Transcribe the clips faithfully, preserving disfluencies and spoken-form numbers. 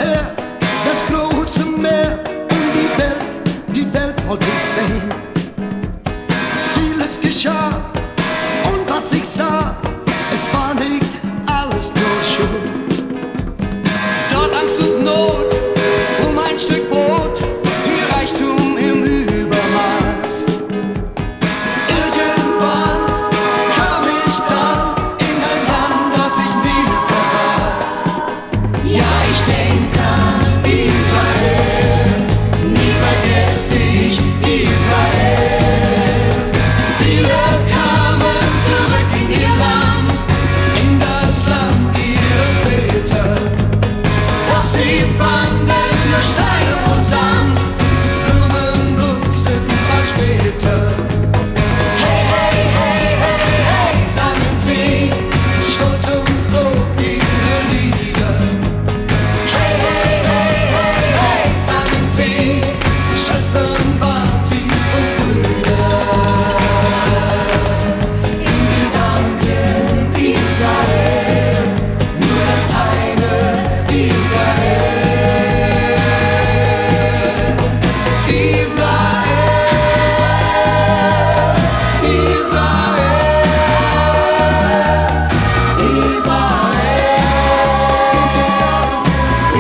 her, das große Meer und die Welt, die Welt wollte ich sehen. Vieles geschah und was ich sah, es war nicht alles nur schön. Dort Angst und Not um ein Stück Brot, hier Reichtum im Übermaß. Irgendwann kam ich dann in ein Land, das ich nie vergaß. Ja, ich denk an Israel, nie vergesse ich Israel. Viele kamen zurück in ihr Land, in das Land ihrer Väter. Doch sie fanden nur Steine und Sand, Blumen wuchsen was später. Hey, hey, hey, hey, hey, sangen sie, stolz und froh ihre Lieder. Hey, hey, hey, hey, hey, sangen sie, Schwestern, Vati und Brüder. In Gedanken Israel, nur das eine Israel. Israel, Israel, Israel,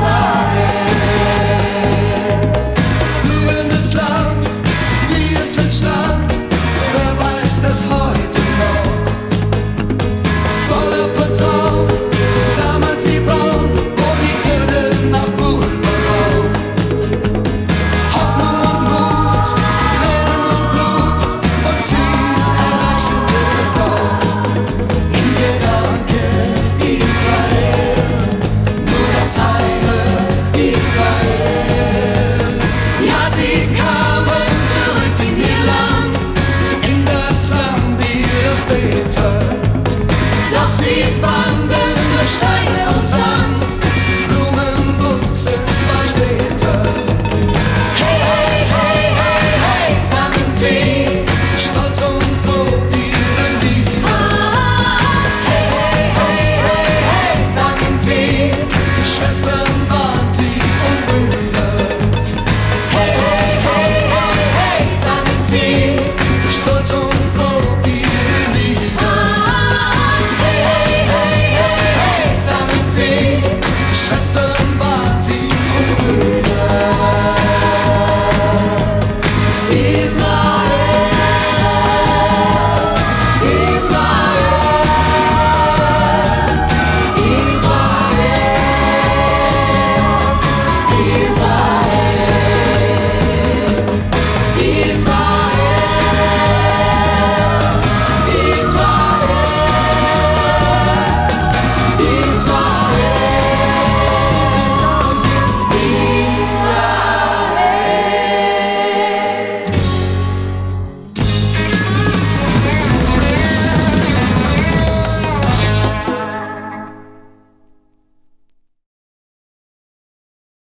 Israel. Blühendes Land, wie es entstand, wer weiß das heute noch? Voller Vertrauen sah man sie bauen, wo die Erde nach Pulver raucht. Hoffnung und Mut, Tränen und Blut, und Ziel erreichten wir es doch. In Gedanken Israel, nur das eine Israel. Ja, sie kamen zurück in ihr Land, in das Land ihrer Väter. Doch sie fanden nur Steine und Sand, Blumen wuchsen was später. Hey, hey, hey, hey, hey, sangen sie, stolz und froh ihre Lieder. Hey, hey, hey, hey, hey, sangen sie, Schwestern, Vati und Brüder. Hey, hey, hey, hey, hey, sangen sie, stolz und froh ihre Lieder. Hey, hey, hey, hey, hey, sangen sie, Schwestern, Vati